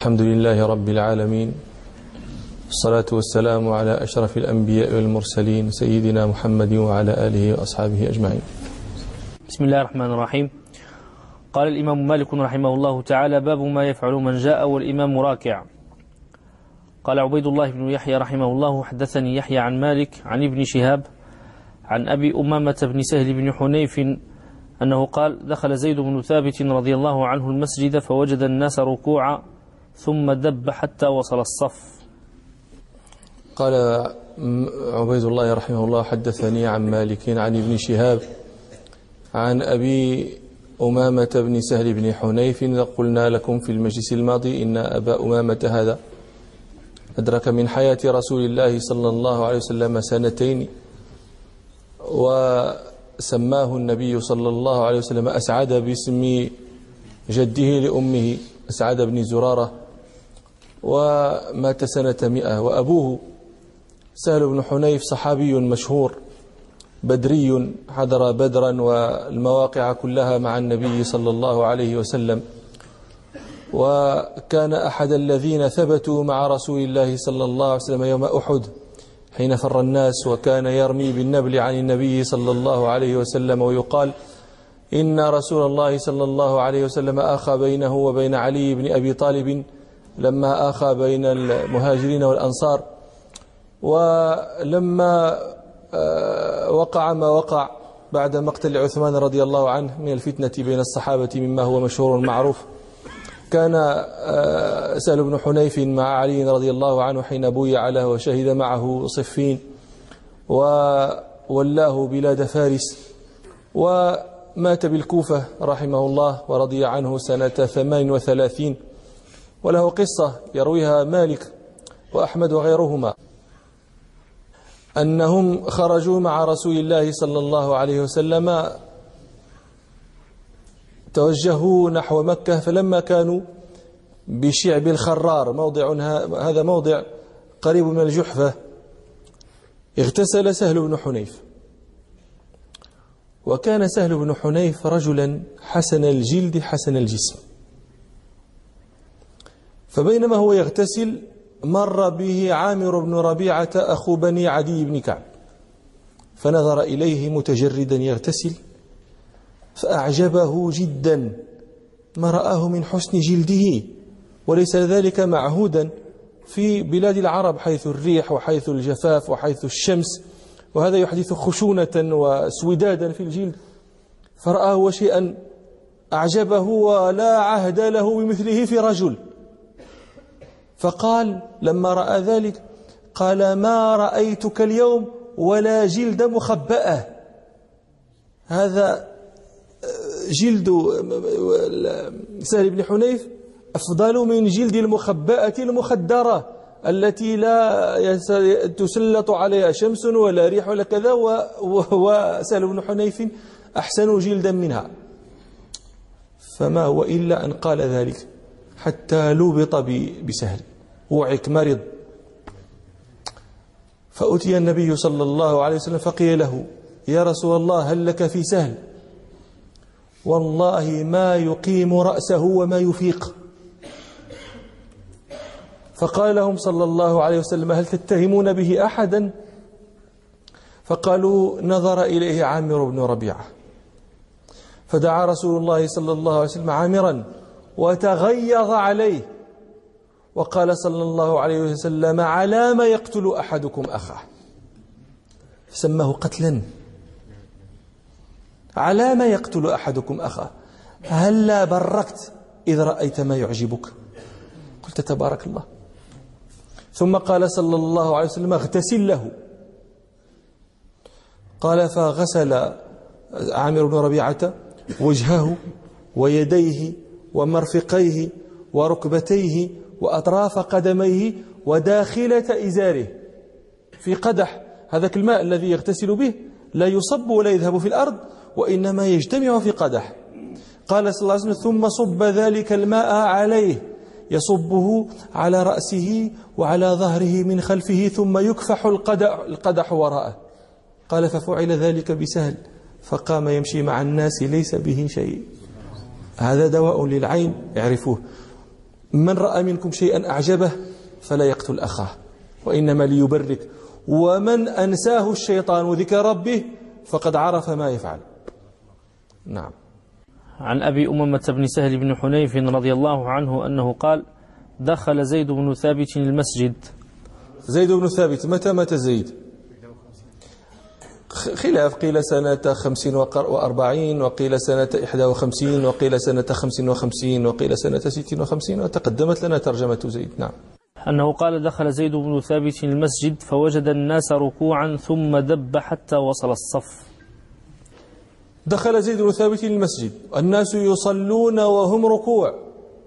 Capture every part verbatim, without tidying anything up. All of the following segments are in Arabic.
الحمد لله رب العالمين، الصلاة والسلام على أشرف الأنبياء والمرسلين سيدنا محمد وعلى آله وأصحابه أجمعين. بسم الله الرحمن الرحيم. قال الإمام مالك رحمه الله تعالى: باب ما يفعل من جاء والإمام راكع. قال عبيد الله بن يحيى رحمه الله: حدثني يحيى عن مالك عن ابن شهاب عن أبي أمامة بن سهل بن حنيف أنه قال: دخل زيد بن ثابت رضي الله عنه المسجد فوجد الناس ركوعا ثم دب حتى وصل الصف. قال عبيد الله رحمه الله: حدثني عن مالك عن ابن شهاب عن أبي أمامة بن سهل بن حنيف. قلنا لكم في المجلس الماضي إن أبا أمامة هذا أدرك من حياة رسول الله صلى الله عليه وسلم سنتين، وسماه النبي صلى الله عليه وسلم أسعد باسم جده لأمه أسعد بن زرارة، ومات سنة مئة. وأبوه سهل بن حنيف صحابي مشهور بدري، حضر بدرا والمواقع كلها مع النبي صلى الله عليه وسلم، وكان أحد الذين ثبتوا مع رسول الله صلى الله عليه وسلم يوم أحد حين فر الناس، وكان يرمي بالنبل عن النبي صلى الله عليه وسلم. ويقال إن رسول الله صلى الله عليه وسلم آخى بينه وبين علي بن أبي طالب لما آخى بين المهاجرين والأنصار، ولما وقع ما وقع بعد مقتل عثمان رضي الله عنه من الفتنة بين الصحابة مما هو مشهور معروف، كان سهل بن حنيف مع علي رضي الله عنه حين بويع له وشهد معه صفين وولاه بلاد فارس، ومات بالكوفة رحمه الله ورضي عنه سنة ثمان وثلاثين. وله قصة يرويها مالك وأحمد وغيرهما أنهم خرجوا مع رسول الله صلى الله عليه وسلم، توجهوا نحو مكة، فلما كانوا بشعب الخرار، موضع هذا موضع قريب من الجحفة، اغتسل سهل بن حنيف. وكان سهل بن حنيف رجلا حسن الجلد حسن الجسم، فبينما هو يغتسل مر به عامر بن ربيعة أخو بني عدي بن كعب، فنظر إليه متجردا يغتسل فأعجبه جدا ما رآه من حسن جلده، وليس ذلك معهودا في بلاد العرب حيث الريح وحيث الجفاف وحيث الشمس، وهذا يحدث خشونة وسودادا في الجلد، فرآه شيئا أعجبه ولا عهد له بمثله في رجل. فقال لما رأى ذلك قال: ما رأيتك اليوم ولا جلد مخبأة، هذا جلد سهل بن حنيف أفضل من جلد المخبأة المخدرة التي لا تسلط عليها شمس ولا ريح ولا كذا، وسهل بن حنيف أحسن جلدا منها. فما هو إلا أن قال ذلك حتى لوبط بسهل، وعك مرض. فأتي النبي صلى الله عليه وسلم فقيل له: يا رسول الله هل لك في سهل؟ والله ما يقيم رأسه وما يفيق. فقال لهم صلى الله عليه وسلم: هل تتهمون به أحدا؟ فقالوا: نظر إليه عامر بن ربيعة. فدعا رسول الله صلى الله عليه وسلم عامرا وتغيظ عليه، وقال صلى الله عليه وسلم: على ما يقتل أحدكم أخاه؟ سماه قتلا. على ما يقتل أحدكم أخاه؟ هلا بركت إذ رأيت ما يعجبك؟ قلت تبارك الله. ثم قال صلى الله عليه وسلم: اغتسل له. قال فغسل عامر بن ربيعة وجهه ويديه ومرفقيه وركبتيه وأطراف قدميه وداخلة إزاره في قدح. هذاك الماء الذي يغتسل به لا يصب ولا يذهب في الأرض، وإنما يجتمع في قدح. قال صلى الله عليه وسلم: ثم صب ذلك الماء عليه، يصبه على رأسه وعلى ظهره من خلفه، ثم يكفح القدح, القدح وراءه. قال ففعل ذلك بسهل فقام يمشي مع الناس ليس به شيء. هذا دواء للعين، اعرفوه. من رأى منكم شيئا أعجبه فلا يقتل أخاه وإنما ليبرك، ومن أنساه الشيطان ذكر ربه فقد عرف ما يفعل. نعم. عن أبي أمامة بن سهل بن حنيف رضي الله عنه أنه قال: دخل زيد بن ثابت المسجد. زيد بن ثابت متى مات زيد؟ خلاف، قيل سنة خمسين وأربعين، وقيل سنة إحدى وخمسين، وقيل سنة خمسين وخمسين، وقيل سنة ستين وخمسين، وتقدمت لنا ترجمة زيد. نعم. أنه قال: دخل زيد بن ثابت المسجد فوجد الناس ركوعا ثم دب حتى وصل الصف. دخل زيد بن ثابت المسجد، الناس يصلون وهم ركوع،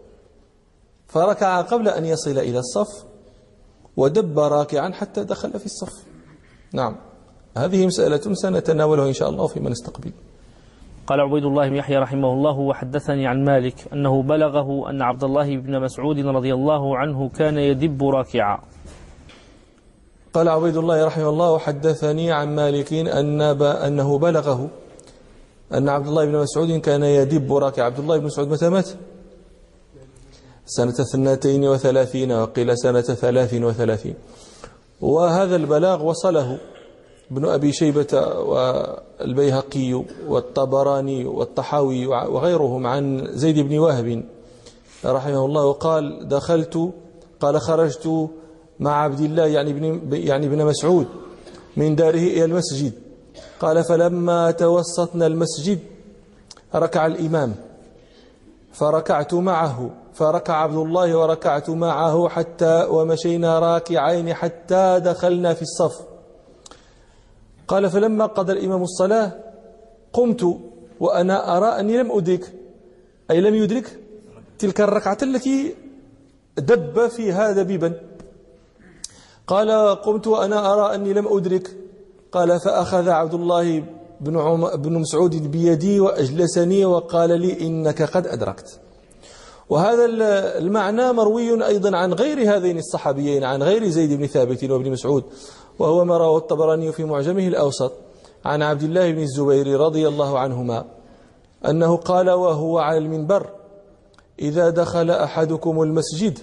فركع قبل أن يصل إلى الصف ودب راكعا حتى دخل في الصف. نعم، هذه مسألة سنتناولها إن شاء الله فيما نستقبل. قال عبيد الله بن يحيى رحمه الله: وحدثني عن مالك أنه بلغه أن عبد الله بن مسعود رضي الله عنه كان يدب راكعا. قال عبيد الله رحمه الله: وحدثني عن مالك أن أنه بلغه أن عبد الله بن مسعود كان يدب راكعا. عبد الله بن مسعود متى مات؟ سنة اثنتين وثلاثين، وقيل سنة ثلاث وثلاثين. وهذا البلاغ وصله ابن أبي شيبة والبيهقي والطبراني والطحاوي وغيرهم عن زيد بن وهب رحمه الله قال: دخلت قال خرجت مع عبد الله يعني ابن يعني ابن مسعود من داره إلى المسجد. قال: فلما توسطنا المسجد ركع الإمام فركعت معه، فركع عبد الله وركعت معه حتى ومشينا راكعين حتى دخلنا في الصف. قال: فلما قضى الإمام الصلاة قمت وأنا أرى أني لم أدرك، أي لم يدرك تلك الركعة التي دب فيها دبيبا. قال: قمت وأنا أرى أني لم أدرك. قال: فأخذ عبد الله بن, عم بن مسعود بيدي وأجلسني وقال لي: إنك قد أدركت. وهذا المعنى مروي أيضا عن غير هذين الصحابيين، عن غير زيد بن ثابت وابن مسعود، وهو ما رواه الطبراني في معجمه الأوسط عن عبد الله بن الزبير رضي الله عنهما أنه قال وهو على المنبر: إذا دخل أحدكم المسجد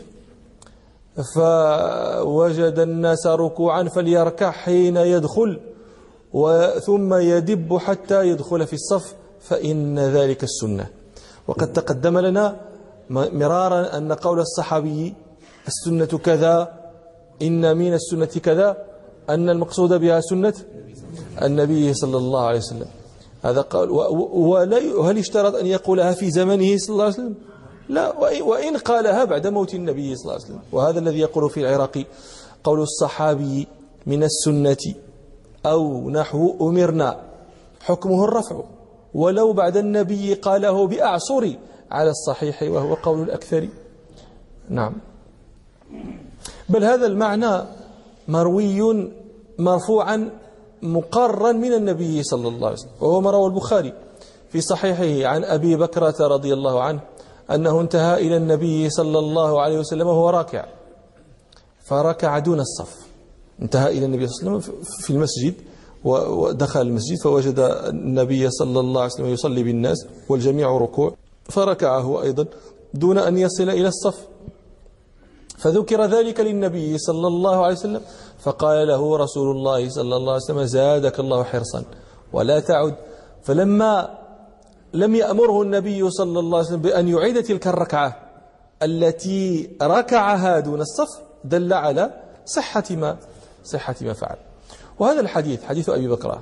فوجد الناس ركوعا فليركع حين يدخل ثم يدب حتى يدخل في الصف فإن ذلك السنة. وقد تقدم لنا مرارا أن قول الصحابي السنة كذا، إن من السنة كذا، أن المقصود بها سنة النبي صلى الله عليه وسلم. هذا قال. وهل اشترط أن يقولها في زمنه صلى الله عليه وسلم؟ لا، وإن قالها بعد موت النبي صلى الله عليه وسلم. وهذا الذي يقول في العراقي: قول الصحابي من السنة أو نحو أمرنا حكمه الرفع، ولو بعد النبي قاله بأعصر على الصحيح، وهو قول الأكثر. نعم. بل هذا المعنى مروي مرفوعا مقرا من النبي صلى الله عليه وسلم، وهو ما روى البخاري في صحيحه عن أبي بكرة رضي الله عنه أنه انتهى إلى النبي صلى الله عليه وسلم وهو راكع فركع دون الصف. انتهى إلى النبي صلى الله عليه وسلم في المسجد ودخل المسجد فوجد النبي صلى الله عليه وسلم يصلي بالناس والجميع ركوع، فركع هو أيضا دون أن يصل إلى الصف. فذكر ذلك للنبي صلى الله عليه وسلم فقال له رسول الله صلى الله عليه وسلم: زادك الله حرصا ولا تعد. فلما لم يأمره النبي صلى الله عليه وسلم بأن يعيد تلك الركعة التي ركعها دون الصف دل على صحة ما صحة ما فعل. وهذا الحديث حديث أبي بكر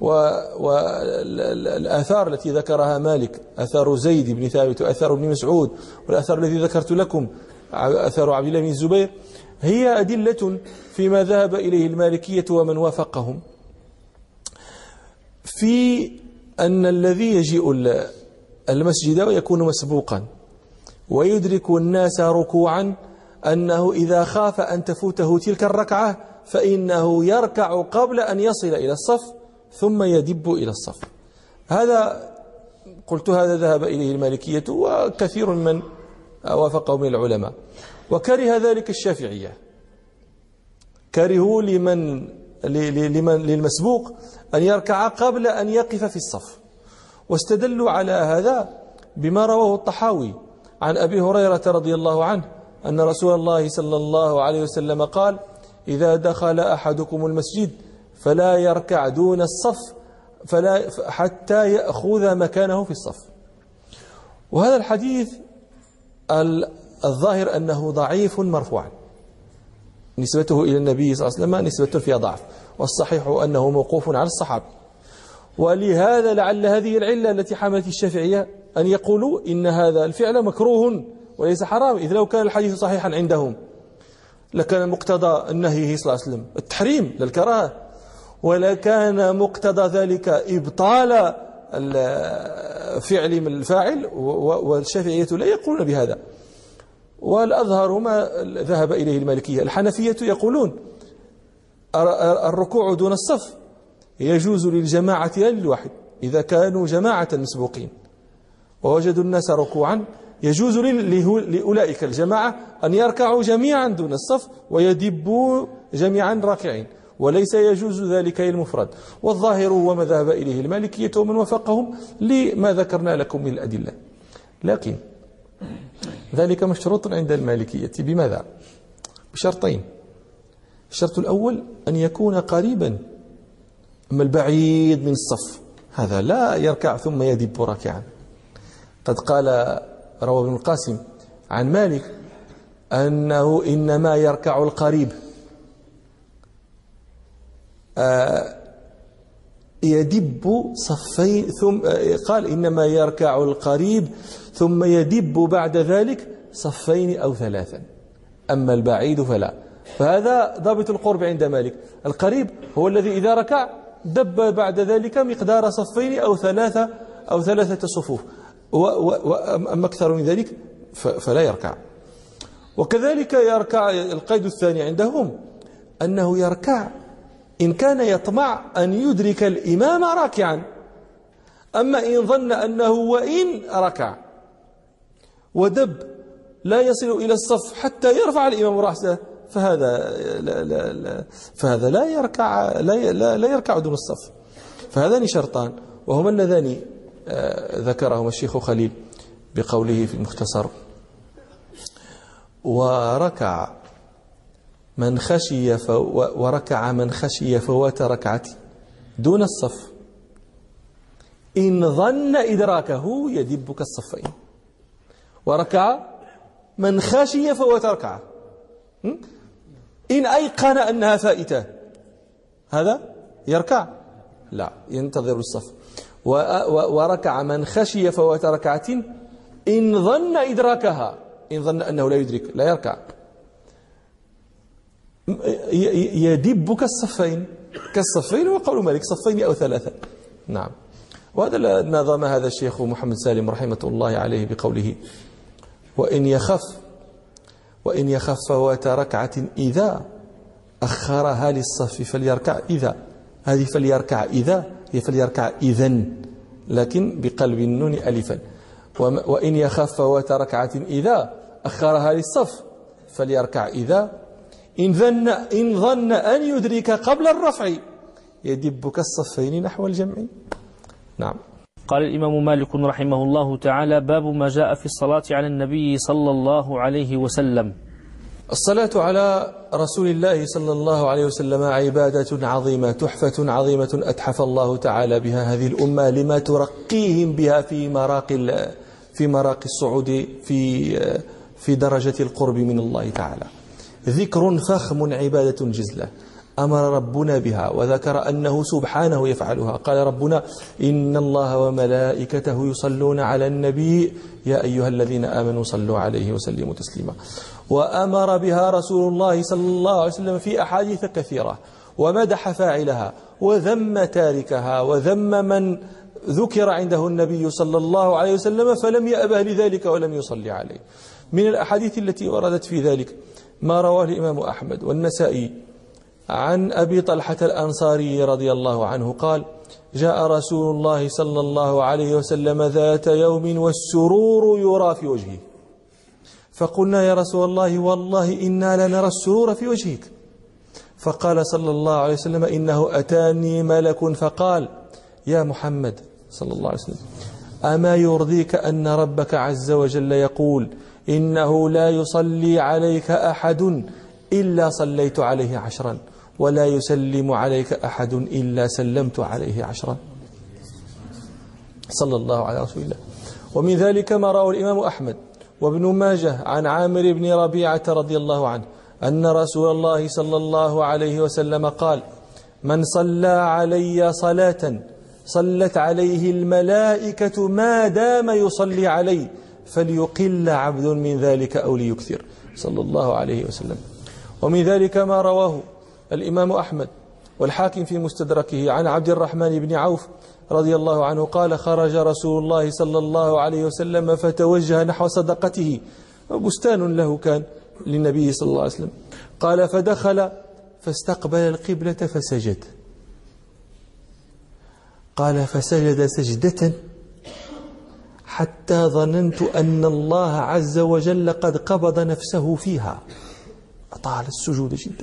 والآثار التي ذكرها مالك، أثار زيد بن ثابت وأثار ابن مسعود والأثار الذي ذكرت لكم أثار عبد الله بن الزبير، هي أدلة فيما ذهب إليه المالكية ومن وافقهم في أن الذي يجيء المسجد ويكون مسبوقا ويدرك الناس ركوعا أنه إذا خاف أن تفوته تلك الركعة فإنه يركع قبل أن يصل إلى الصف ثم يدب إلى الصف. هذا قلت هذا ذهب إليه المالكية وكثير من وافقه من العلماء. وكره ذلك الشافعية، كرهوا لمن لمن للمسبوق أن يركع قبل أن يقف في الصف، واستدلوا على هذا بما رواه الطحاوي عن أبي هريرة رضي الله عنه أن رسول الله صلى الله عليه وسلم قال: إذا دخل أحدكم المسجد فلا يركع دون الصف فلا حتى يأخذ مكانه في الصف. وهذا الحديث الظاهر أنه ضعيف مرفوعا، نسبته إلى النبي صلى الله عليه وسلم نسبة فيها ضعف، والصحيح أنه موقوف على الصحابة. ولهذا لعل هذه العلة التي حملت الشافعية أن يقولوا إن هذا الفعل مكروه وليس حرام، إذ لو كان الحديث صحيحا عندهم لكان مقتضى النهي صلى الله عليه وسلم التحريم للكراهة، ولكان مقتضى ذلك إبطال الفعل من الفاعل، والشافعية لا يقولون بهذا. والأظهر ما ذهب إليه المالكية. الحنفية يقولون الركوع دون الصف يجوز للجماعة لا للواحد، إذا كانوا جماعة مسبوقين ووجدوا الناس ركوعا يجوز لأولئك الجماعة أن يركعوا جميعا دون الصف ويدبوا جميعا راكعين، وليس يجوز ذلك للمفرد. والظاهر وما ذهب إليه المالكية ومن وفقهم لما ذكرنا لكم من الأدلة. لكن ذلك مشروط عند المالكية بماذا؟ بشرطين. الشرط الأول أن يكون قريبا، أما البعيد من الصف هذا لا يركع ثم يدب راكعا. قد قال روى ابن القاسم عن مالك أنه إنما يركع القريب يدب صفين، ثم قال إنما يركع القريب ثم يدب بعد ذلك صفين أو ثلاثا، أما البعيد فلا. فهذا ضابط القرب عند مالك. القريب هو الذي إذا ركع دب بعد ذلك مقدار صفين أو ثلاثة أو ثلاثة صفوف، وأما أكثر من ذلك فلا يركع. وكذلك يركع القيد الثاني عندهم أنه يركع إن كان يطمع أن يدرك الإمام راكعا، أما إن ظن أنه وإن ركع ودب لا يصل إلى الصف حتى يرفع الإمام رأسه فهذا لا, لا, لا فهذا لا يركع لا, لا, لا يركع دون الصف. فهذان شرطان وهما اللذان ذكرهما الشيخ خليل بقوله في المختصر: وركع من خشي وركع من خشي فوات ركعة دون الصف إن ظن إدراكه يدب كالصفين. وركع من خشي فوات ركعة إن أيقن أنها فائتة هذا يركع لا ينتظر الصف. وركع من خشي فوات ركعة إن ظن إدراكها، إن ظن أنه لا يدرك لا يركع. يدب كالصفين، كالصفين وقول مالك صفين أو ثلاثة. نعم. وهذا نظام هذا الشيخ محمد سالم رحمة الله عليه بقوله: وإن يخف وإن يخف فوات ركعة إذا أخرها للصف فليركع إذا، هذه فليركع إذا هي فليركع إذن لكن بقلب النون ألفا. وإن يخف فوات ركعة إذا أخرها للصف فليركع إذا إن ظن إن ظن أن يدرك قبل الرفع يدب كالصفين نحو الجمع. نعم. قال الإمام مالك رحمه الله تعالى: باب ما جاء في الصلاة على النبي صلى الله عليه وسلم. الصلاة على رسول الله صلى الله عليه وسلم عبادة عظيمة، تحفة عظيمة أتحف الله تعالى بها هذه الأمة لما ترقيهم بها في مراقي في مراقي الصعود في في درجة القرب من الله تعالى. ذكر فخم عبادة جزلة أمر ربنا بها وذكر أنه سبحانه يفعلها. قال ربنا: إن الله وملائكته يصلون على النبي يا أيها الذين آمنوا صلوا عليه وسلموا تسليما. وأمر بها رسول الله صلى الله عليه وسلم في أحاديث كثيرة، ومدح فاعلها وذم تاركها وذم من ذكر عنده النبي صلى الله عليه وسلم فلم يأبه لذلك ولم يصلي عليه. من الأحاديث التي وردت في ذلك ما رواه الإمام أحمد والنسائي عن أبي طلحة الأنصاري رضي الله عنه قال: جاء رسول الله صلى الله عليه وسلم ذات يوم والسرور يرى في وجهه، فقلنا: يا رسول الله والله إنا لنرى السرور في وجهك. فقال صلى الله عليه وسلم: إنه أتاني ملك فقال: يا محمد صلى الله عليه وسلم أما يرضيك أن ربك عز وجل يقول: إنه لا يصلي عليك أحد إلا صليت عليه عشرا ولا يسلم عليك أحد إلا سلمت عليه عشرا. صلى الله على رسول الله. ومن ذلك ما رواه الإمام أحمد وابن ماجه عن عامر بن ربيعة رضي الله عنه أن رسول الله صلى الله عليه وسلم قال: من صلى علي صلاة صلت عليه الملائكة ما دام يصلي علي فليقل عبد من ذلك أو ليكثر. صلى الله عليه وسلم. ومن ذلك ما رواه الإمام أحمد والحاكم في مستدركه عن عبد الرحمن بن عوف رضي الله عنه قال: خرج رسول الله صلى الله عليه وسلم فتوجه نحو صدقته، بستان له كان للنبي صلى الله عليه وسلم، قال: فدخل فاستقبل القبلة فسجد. قال: فسجد سجدة حتى ظننت أن الله عز وجل قد قبض نفسه فيها، أطال السجود جدا.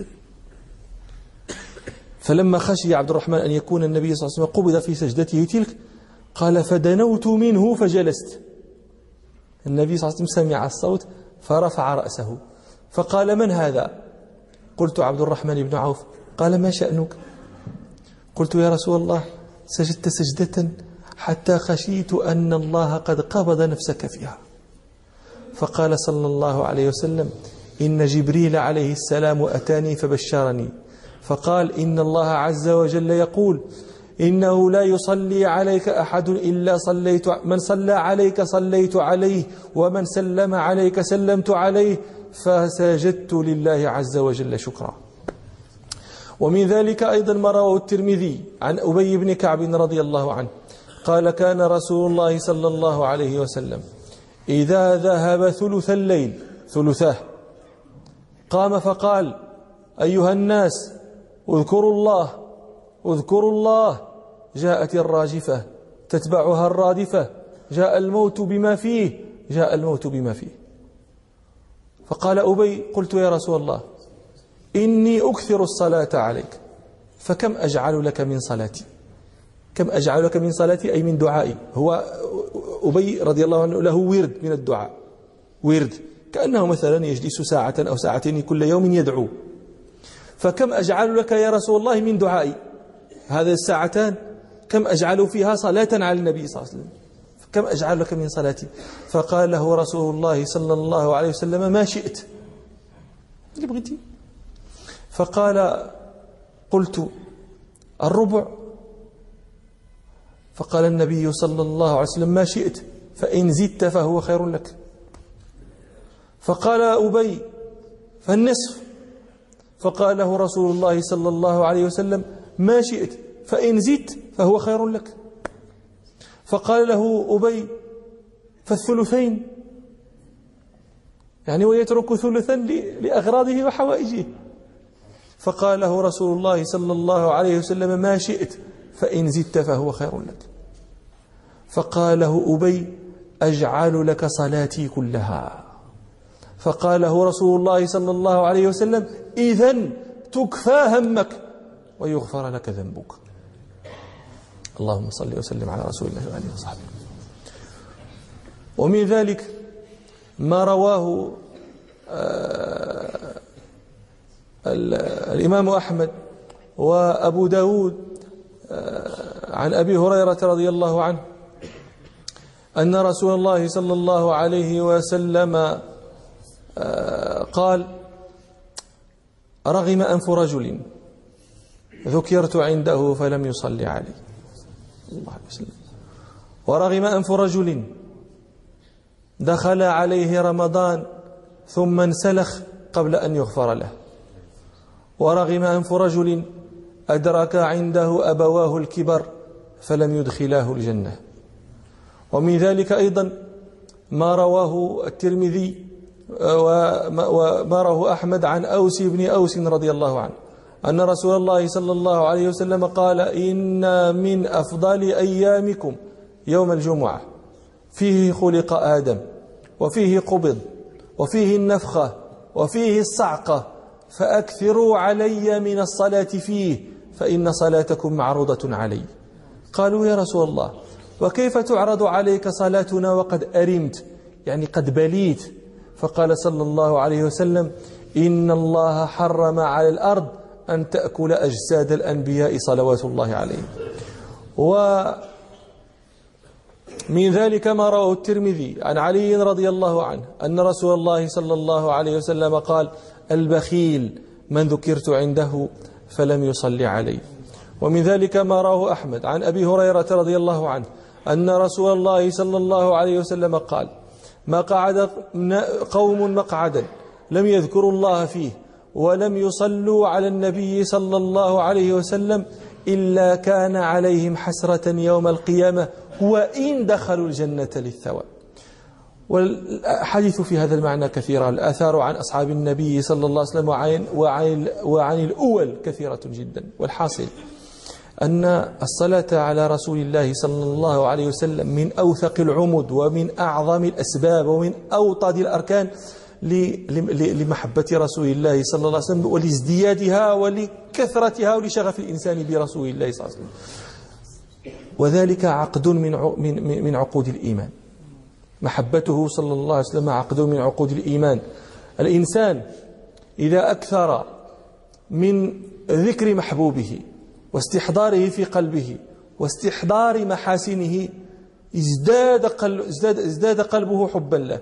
فلما خشي عبد الرحمن أن يكون النبي صلى الله عليه وسلم قبض في سجدته تلك قال: فدنوت منه فجلست. النبي صلى الله عليه وسلم سمع الصوت فرفع رأسه فقال: من هذا؟ قلت: عبد الرحمن بن عوف. قال: ما شأنك؟ قلت: يا رسول الله سجدت سجدة حتى خشيت أن الله قد قبض نفسك فيها. فقال صلى الله عليه وسلم: إن جبريل عليه السلام أتاني فبشرني فقال: إن الله عز وجل يقول: إنه لا يصلي عليك أحد إلا صليت، من صلى عليك صليت عليه ومن سلم عليك سلمت عليه، فسجدت لله عز وجل شكرا. ومن ذلك أيضا ما رواه الترمذي عن أبي بن كعب رضي الله عنه قال: كان رسول الله صلى الله عليه وسلم إذا ذهب ثلث الليل ثلثاه قام فقال: أيها الناس اذكروا الله اذكروا الله، جاءت الراجفة تتبعها الرادفة، جاء الموت بما فيه جاء الموت بما فيه. فقال أبي: قلت يا رسول الله إني أكثر الصلاة عليك، فكم أجعل لك من صلاتي؟ كم أجعل لك من صلاتي أي من دعائي. هو أبي رضي الله عنه له ورد من الدعاء، ورد كأنه مثلا يجلس ساعة أو ساعتين كل يوم يدعو. فكم أجعل لك يا رسول الله من دعائي؟ هذه الساعتان كم أجعل فيها صلاة على النبي صلى الله عليه وسلم؟ كم أجعل لك من صلاتي؟ فقال له رسول الله صلى الله عليه وسلم: ما شئت اللي بغيتي. فقال: قلت: الربع. فقال النبي صلى الله عليه وسلم: ما شئت، فإن زدت فهو خير لك. فقال أبي: فالنصف. فقال له رسول الله صلى الله عليه وسلم: ما شئت، فإن زدت فهو خير لك. فقال له أبي: فالثلثين، يعني ويترك ثلثا لأغراضه وحوائجه. فقال له رسول الله صلى الله عليه وسلم: ما شئت، فإن زدت فهو خير لك. فقال له أبي: أجعل لك صلاتي كلها. فقال له رسول الله صلى الله عليه وسلم: إذن تكفى همك ويغفر لك ذنبك. اللهم صل وسلم على رسول الله وآله وصحبه. ومن ذلك ما رواه الإمام أحمد وأبو داود عن أبي هريرة رضي الله عنه أن رسول الله صلى الله عليه وسلم قال: رغم أنف رجل ذكرت عنده فلم يصلي علي، الله عليه وسلم. ورغم أنف رجل دخل عليه رمضان ثم انسلخ قبل أن يغفر له. ورغم أنف رجل أدرك عنده أبواه الكبر فلم يدخلاه الجنة. ومن ذلك أيضا ما رواه الترمذي وما رواه أحمد عن أوس بن أوس رضي الله عنه أن رسول الله صلى الله عليه وسلم قال: إن من أفضل أيامكم يوم الجمعة، فيه خلق آدم وفيه قبض وفيه النفخة وفيه الصعقة، فأكثروا علي من الصلاة فيه فإن صلاتكم معروضة علي. قالوا: يا رسول الله وكيف تعرض عليك صلاتنا وقد أرمت، يعني قد بليت، فقال صلى الله عليه وسلم: إن الله حرم على الأرض أن تأكل أجساد الأنبياء صلوات الله عليهم. ومن ذلك ما رواه الترمذي عن علي رضي الله عنه أن رسول الله صلى الله عليه وسلم قال: البخيل من ذكرت عنده فلم يصلي عليه. ومن ذلك ما رواه أحمد عن أبي هريرة رضي الله عنه أن رسول الله صلى الله عليه وسلم قال: ما قعد قوم مقعدا لم يذكروا الله فيه ولم يصلوا على النبي صلى الله عليه وسلم إلا كان عليهم حسرة يوم القيامة وإن دخلوا الجنة للثواب. والحديث في هذا المعنى كثيرة، الآثار عن أصحاب النبي صلى الله عليه وسلم وعن, وعن, وعن الأول كثيرة جدا. والحاصل أن الصلاة على رسول الله صلى الله عليه وسلم من أوثق العمد ومن أعظم الأسباب ومن أوطد الأركان لمحبة رسول الله صلى الله عليه وسلم ولازديادها ولكثرتها ولشغف الإنسان برسول الله صلى الله عليه وسلم. وذلك عقد من من عقود الإيمان. محبته صلى الله عليه وسلم عقد من عقود الإيمان. الإنسان إذا أكثر من ذكر محبوبه واستحضاره في قلبه واستحضار محاسنه ازداد قلب ازداد ازداد قلبه حبا له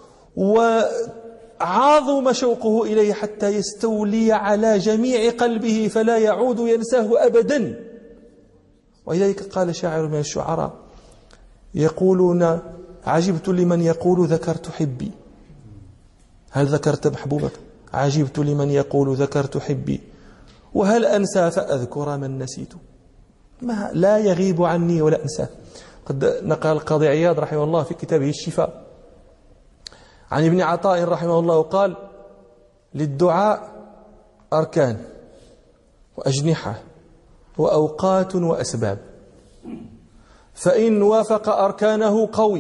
وعظم شوقه إليه حتى يستولي على جميع قلبه فلا يعود ينساه أبدا. ولذلك قال شاعر من الشعراء يقولون: عجبت لمن يقول ذكرت حبي. هل ذكرت محبوبك؟ عجبت لمن يقول ذكرت حبي وهل أنسى فأذكر من نسيت. ما لا يغيب عني ولا أنساه. قد نقل القاضي عياض رحمه الله في كتابه الشفاء عن ابن عطاء رحمه الله قال: للدعاء أركان وأجنحة وأوقات وأسباب، فإن وافق أركانه قوي،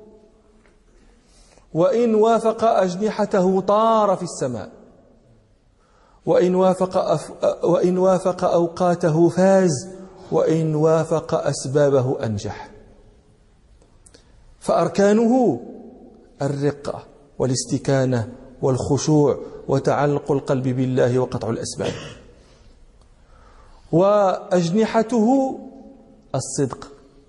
وإن وافق أجنحته طار في السماء، وإن وافق, أف... وإن وافق أوقاته فاز، وإن وافق أسبابه أنجح. فأركانه الرقة والاستكانة والخشوع وتعلق القلب بالله وقطع الأسباب، وأجنحته الصدق،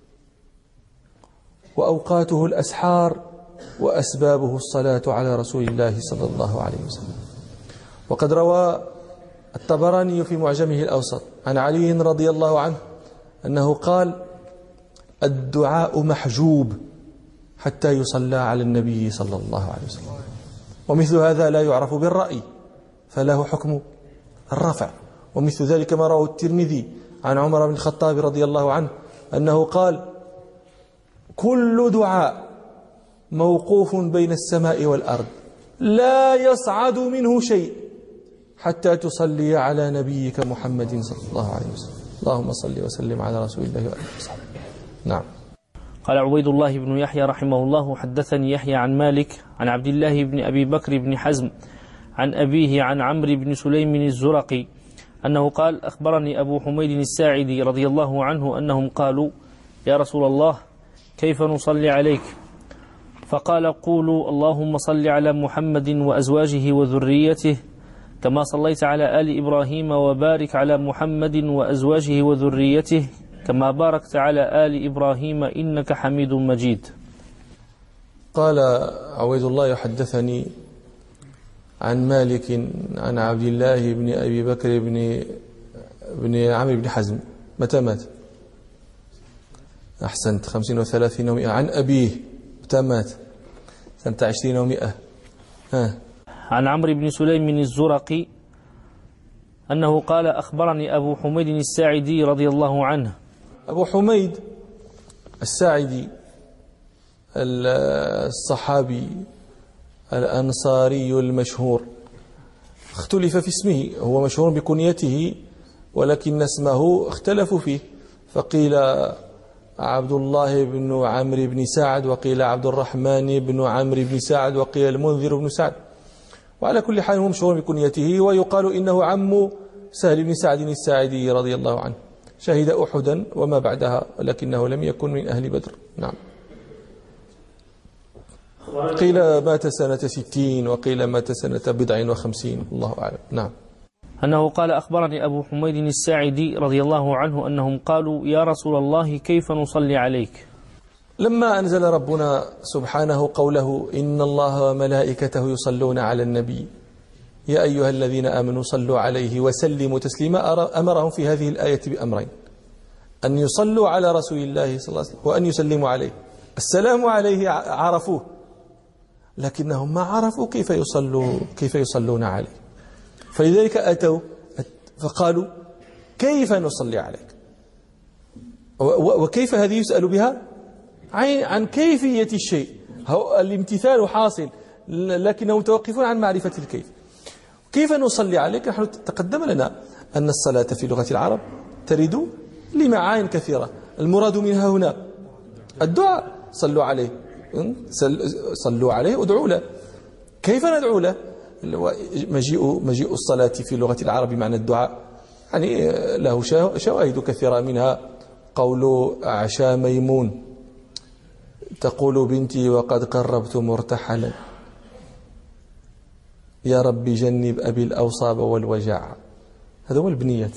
وأوقاته الأسحار، وأسبابه الصلاة على رسول الله صلى الله عليه وسلم. وقد روى الطبراني في معجمه الأوسط عن علي رضي الله عنه أنه قال: الدعاء محجوب حتى يصلى على النبي صلى الله عليه وسلم. ومثل هذا لا يعرف بالرأي فله حكم الرفع. ومثل ذلك ما رواه الترمذي عن عمر بن الخطاب رضي الله عنه أنه قال: كل دعاء موقوف بين السماء والأرض لا يصعد منه شيء حتى تصلي على نبيك محمد صلى الله عليه وسلم. اللهم صل وسلم على رسول الله وآله وصحبه. نعم. قال عبيد الله بن يحيى رحمه الله: حدثني يحيى عن مالك عن عبد الله بن أبي بكر بن حزم عن أبيه عن عمرو بن سليم الزرقي أنه قال: أخبرني أبو حميد الساعدي رضي الله عنه أنهم قالوا: يا رسول الله كيف نصلي عليك؟ فقال: قولوا اللهم صل على محمد وأزواجه وذريته كما صليت على آل إبراهيم، وبارك على محمد وأزواجه وذريته كما باركت على آل إبراهيم إنك حميد مجيد. قال عبيد الله: يحدثني عن مالك عن عبد الله بن أبي بكر بن بن عمرو بن حزم. متى مات؟ أحسنت، خمسين وثلاثين ومئة. عن أبيه متى مات؟ سنة عشرين ومئة. ها. عن عمرو بن سليم الزرقي أنه قال: أخبرني أبو حميد الساعدي رضي الله عنه. أبو حميد الساعدي الصحابي الأنصاري المشهور، اختلف في اسمه، هو مشهور بكنيته ولكن اسمه اختلفوا فيه، فقيل عبد الله بن عمرو بن سعد، وقيل عبد الرحمن بن عمرو بن سعد، وقيل المنذر بن سعد. وعلى كل حال هو مشهور بكنيته، ويقال إنه عم سهل بن سعد الساعدي رضي الله عنه، شهد أحدا وما بعدها ولكنه لم يكن من أهل بدر. نعم. قيل مات سنة ستين وقيل مات سنة بضع وخمسين، الله أعلم. نعم. أنه قال أخبرني أبو حميد الساعدي رضي الله عنه أنهم قالوا يا رسول الله كيف نصلي عليك؟ لما أنزل ربنا سبحانه قوله إن الله وملائكته يصلون على النبي يا أيها الذين آمنوا صلوا عليه وسلموا تسليما، أمرهم في هذه الآية بأمرين: أن يصلوا على رسول الله صلى الله عليه وسلم وأن يسلموا عليه. السلام عليه عرفوه، لكنهم ما عرفوا كيف يصلوا كيف يصلون عليه، فلذلك أتوا فقالوا كيف نصلي عليك؟ وكيف هذه يسأل بها عن كيفية الشيء، الامتثال حاصل لكنهم متوقفون عن معرفة الكيف. كيف نصلي عليك؟ نحن تقدم لنا أن الصلاة في لغة العرب ترد لمعان كثيرة، المراد منها هنا الدعاء، صلوا عليه صلوا عليه ادعوا له. كيف ندعو له؟ مجيء مجيء الصلاة في لغة العرب بمعنى الدعاء يعني له شواهد كثيرة، منها قول عشا ميمون تقول بنتي وقد قربت مرتحلا يا رب جنب أبي الأوصاب والوجع. هذا هو البنيات.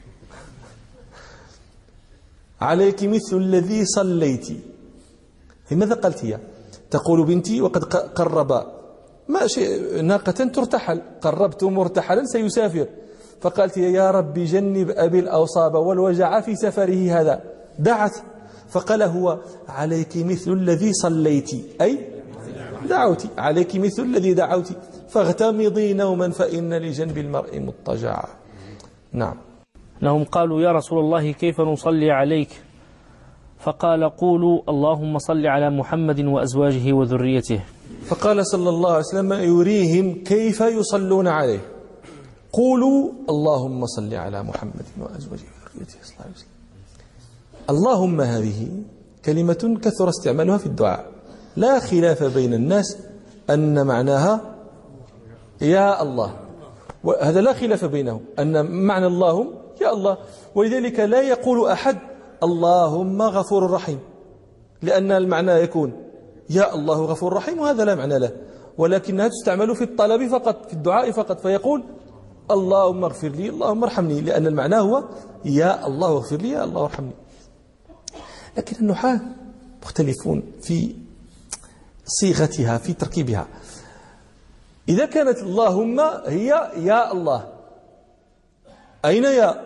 عليك مثل الذي صليت. لماذا قالت هي؟ تقول بنتي وقد قرب ما شيء ناقة ترتحل، قربت مرتحلا سيسافر، فقالت هي يا رب جنب أبي الأوصاب والوجع في سفره هذا. دعت فقال هو عليك مثل الذي صليت، أي دعوت، عليك مثل الذي دعوت فاغتمضي نوما فإن لجنب المرء مضطجعا. نعم. أنهم قالوا يا رسول الله كيف نصلي عليك؟ فقال قولوا اللهم صل على محمد وأزواجه وذريته. فقال صلى الله عليه وسلم يريهم كيف يصلون عليه: قولوا اللهم صل على محمد وأزواجه وذريته صلى الله عليه وسلم. اللهم هذه كلمة كثر استعمالها في الدعاء، لا خلاف بين الناس أن معناها يا الله، وهذا لا خلاف بينهم أن معنى اللهم يا الله، ولذلك لا يقول أحد اللهم غفور رحيم، لأن المعنى يكون يا الله غفور رحيم، وهذا لا معنى له، ولكنها تستعمل في الطلب فقط، في الدعاء فقط، فيقول اللهم اغفر لي اللهم ارحمني، لأن المعنى هو يا الله اغفر لي يا الله ارحمني. لكن النحاة مختلفون في صيغتها في تركيبها. إذا كانت اللهم هي يا الله، أين يا؟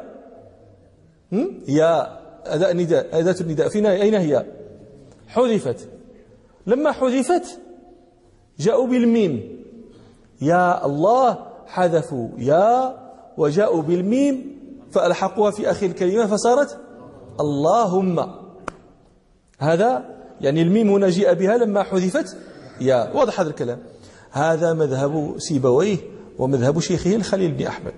يا أداة النداء، أداة النداء فينا أين هي؟ حذفت. لما حذفت جاءوا بالميم يا الله، حذفوا يا وجاءوا بالميم فألحقوها في آخر الكلمة فصارت اللهم. هذا يعني الميم هنا جاء بها لما حذفت يا. واضح هذا الكلام. هذا مذهب سيبويه ومذهب شيخه الخليل بن أحمد.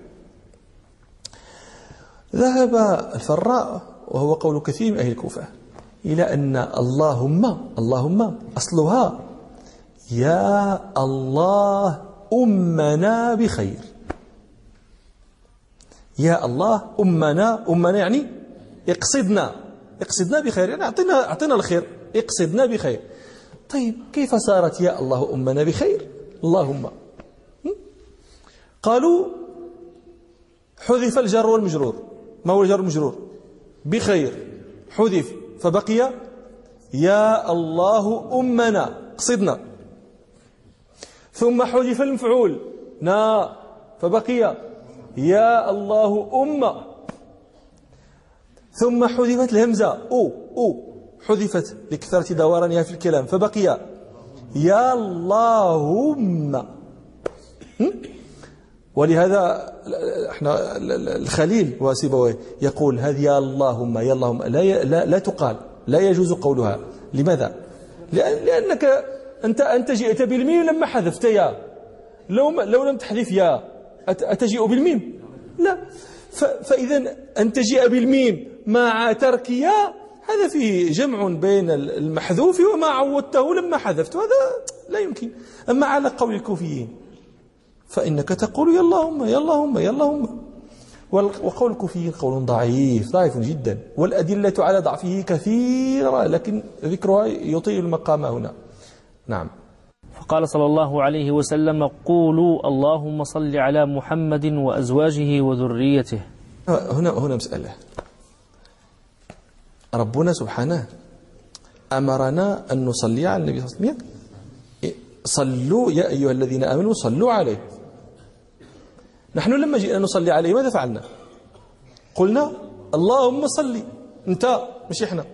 ذهب الفراء وهو قول كثير من أهل الكوفة إلى أن اللهم اللهم أصلها يا الله أمنا بخير. يا الله أمنا، أمنا يعني اقصدنا، اقصدنا بخير، يعني أعطنا أعطنا الخير، اقصدنا بخير. طيب كيف صارت يا الله أمنا بخير؟ اللهم قالوا حذف الجر والمجرور. ما هو الجر والمجرور؟ بخير حذف فبقي يا الله أمنا اقصدنا، ثم حذف المفعول نا فبقي يا الله أم، ثم حذفت الهمزة أو أو حذفت لكثرة دورانها في الكلام فبقي يا اللهم. ولهذا احنا الخليل وسيبويه يقول هذه يا اللهم يا اللهم لا لا, لا تقال، لا يجوز قولها. لماذا؟ لأن لأنك أنت أنت جئت بالميم لما حذفت يا، لو لو لم تحذف يا أتجيء بالميم؟ لا. فإذا أن تجيء بالميم مع ترك يا هذا فيه جمع بين المحذوف وما عودته لما حذفت، هذا لا يمكن. أما على قول الكوفيين فإنك تقول يا اللهم يا اللهم يا اللهم. وقول الكوفيين قول ضعيف ضعيف جدا، والأدلة على ضعفه كثيرة، لكن ذكرها يطيل المقام هنا. نعم. فقال صلى الله عليه وسلم قولوا اللهم صل على محمد وأزواجه وذريته. هنا هنا مسألة. ربنا سبحانه أمرنا أن نصلي على النبي صلى الله عليه وسلم. صلوا يا أيها الذين آمنوا صلوا عليه. نحن لما جئنا نصلي عليه ماذا فعلنا؟ قلنا اللهم صل. أنت مش إحنا.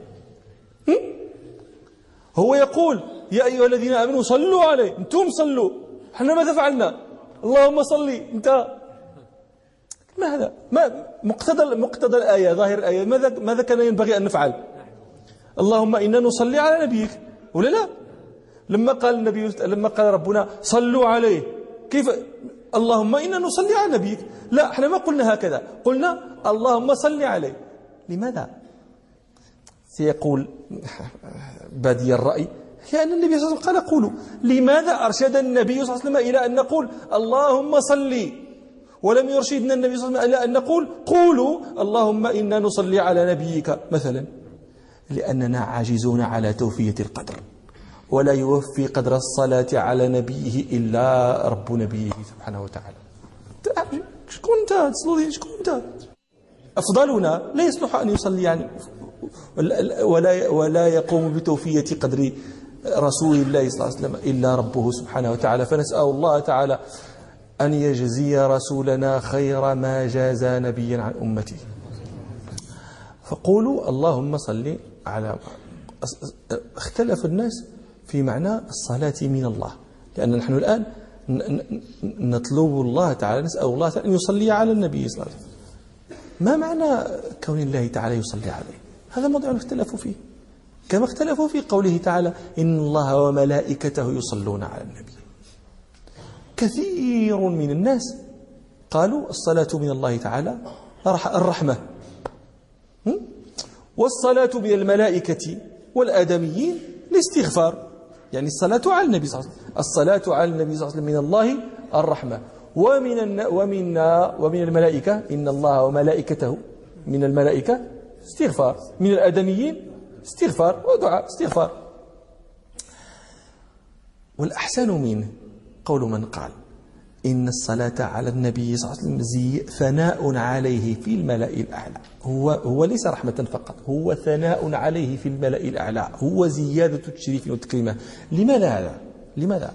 هو يقول يا أيها الذين آمنوا صلوا عليه، أنتم صلوا. احنا ماذا فعلنا؟ اللهم صل. أنت ما هذا؟ ما مقتضى مقتضى الآية، ظاهر الآية، ماذا ماذا كان ينبغي أن نفعل؟ اللهم إنا نصلي على نبيك ولا لا؟ لما قال النبي لما قال ربنا صلوا عليه، كيف اللهم إنا نصلي على نبيك؟ لا، احنا ما قلنا هكذا، قلنا اللهم صل عليه. لماذا؟ سيقول بادي الرأي لأن النبي صلى الله عليه وسلم قال قولوا. لماذا أرشد النبي صلى الله عليه وسلم إلى أن نقول اللهم صل، ولم يرشدنا النبي صلى الله عليه وسلم إلى أن نقول قولوا اللهم إنا نصلي على نبيك مثلا؟ لأننا عاجزون على توفية القدر، ولا يوفي قدر الصلاة على نبيه إلا رب نبيه سبحانه وتعالى. شكون أنت تصلي؟ شكون أنت؟ أفضلنا لا يصلح أن يصلي يعني ولا ولا يقوم بتوفية قدر رسول الله صلى الله عليه وسلم إلا ربه سبحانه وتعالى. فنسأل الله تعالى أن يجزي رسولنا خير ما جازى نبيا عن أمته. فقولوا اللهم صل على. اختلف الناس في معنى الصلاة من الله، لأن نحن الآن نطلب الله تعالى، نسأل الله تعالى أن يصلي على النبي صلى الله عليه وسلم. ما معنى كون الله تعالى يصلي عليه؟ هذا موضوع اختلفوا فيه، كما اختلفوا في قوله تعالى إن الله وملائكته يصلون على النبي. كثير من الناس قالوا الصلاة من الله تعالى الرحمة، والصلاة من الملائكة والآدميين الاستغفار، يعني الصلاة على النبي صلى الله عليه وسلم. الصلاة على النبي صلى الله عليه وسلم من الله الرحمة، ومن ومن ومن الملائكة إن الله وملائكته، من الملائكة استغفار، من الآدميين استغفار ودعاء استغفار. والأحسن منه قول من قال إن الصلاة على النبي صلى الله عليه وسلم زي ثناء عليه في الملأ الأعلى. هو هو ليس رحمة فقط، هو ثناء عليه في الملأ الأعلى، هو زيادة تشريف وتكريمه. لماذا هذا؟ لماذا؟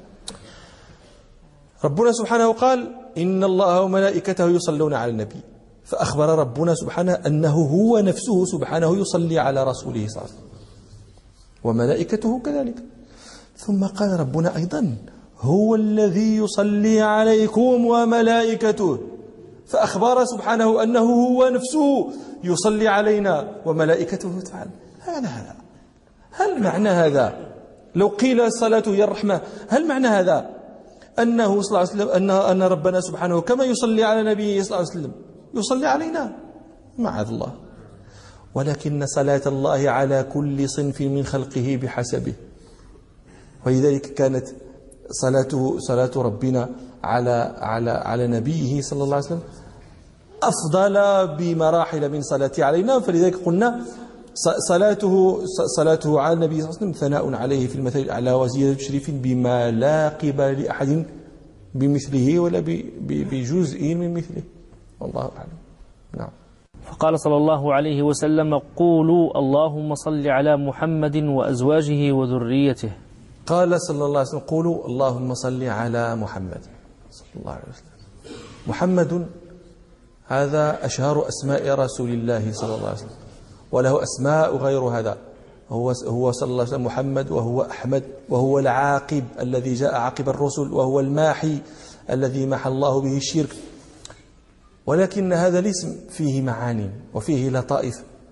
ربنا سبحانه قال إن الله وملائكته يصلون على النبي، فأخبر ربنا سبحانه أنه هو نفسه سبحانه يصلي على رسوله صلى الله عليه وسلم، وملائكته كذلك. ثم قال ربنا أيضا هو الذي يصلي عليكم وملائكته، فأخبر سبحانه أنه هو نفسه يصلي علينا وملائكته تعالى. هذا هذا هل معنى هذا لو قيل الصلاة هي الرحمة، هل معنى هذا أنه صلى الله عليه وسلم أن أن ربنا سبحانه كما يصلي على نبيه صلى الله عليه وسلم يصلي علينا؟ معاذ الله. ولكن صلاة الله على كل صنف من خلقه بحسبه، ولذلك كانت صلاته صلاة ربنا على على على نبيه صلى الله عليه وسلم أفضل بمراحل من صلاته علينا. فلذلك قلنا صلاته صلاته على النبي صلى الله عليه وسلم ثناء عليه في المثل الأعلى وزيادة تشريف بما لا قبل لأحد بمثله ولا بجزء من مثله، والله أعلم. نعم. فقال صلى الله عليه وسلم قولوا اللهم صل على محمد وأزواجه وذريته. قال صلى الله عليه وسلم قولوا اللهم صل على محمد صلى الله عليه وسلم. محمد هذا أشهر أسماء رسول الله صلى الله عليه وسلم، وله أسماء غير هذا. هو هو صلى الله عليه وسلم محمد، وهو أحمد، وهو العاقب الذي جاء عقب الرسل، وهو الماحي الذي محى الله به الشرك. ولكن هذا الاسم فيه معاني وفيه لطائف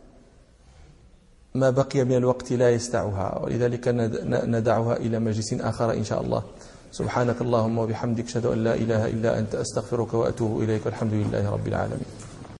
ما بقي من الوقت لا يستعها، ولذلك ندعها إلى مجلس آخر إن شاء الله. سبحانك اللهم وبحمدك أشهد أن لا إله إلا أنت أستغفرك وأتوب إليك، والحمد لله رب العالمين.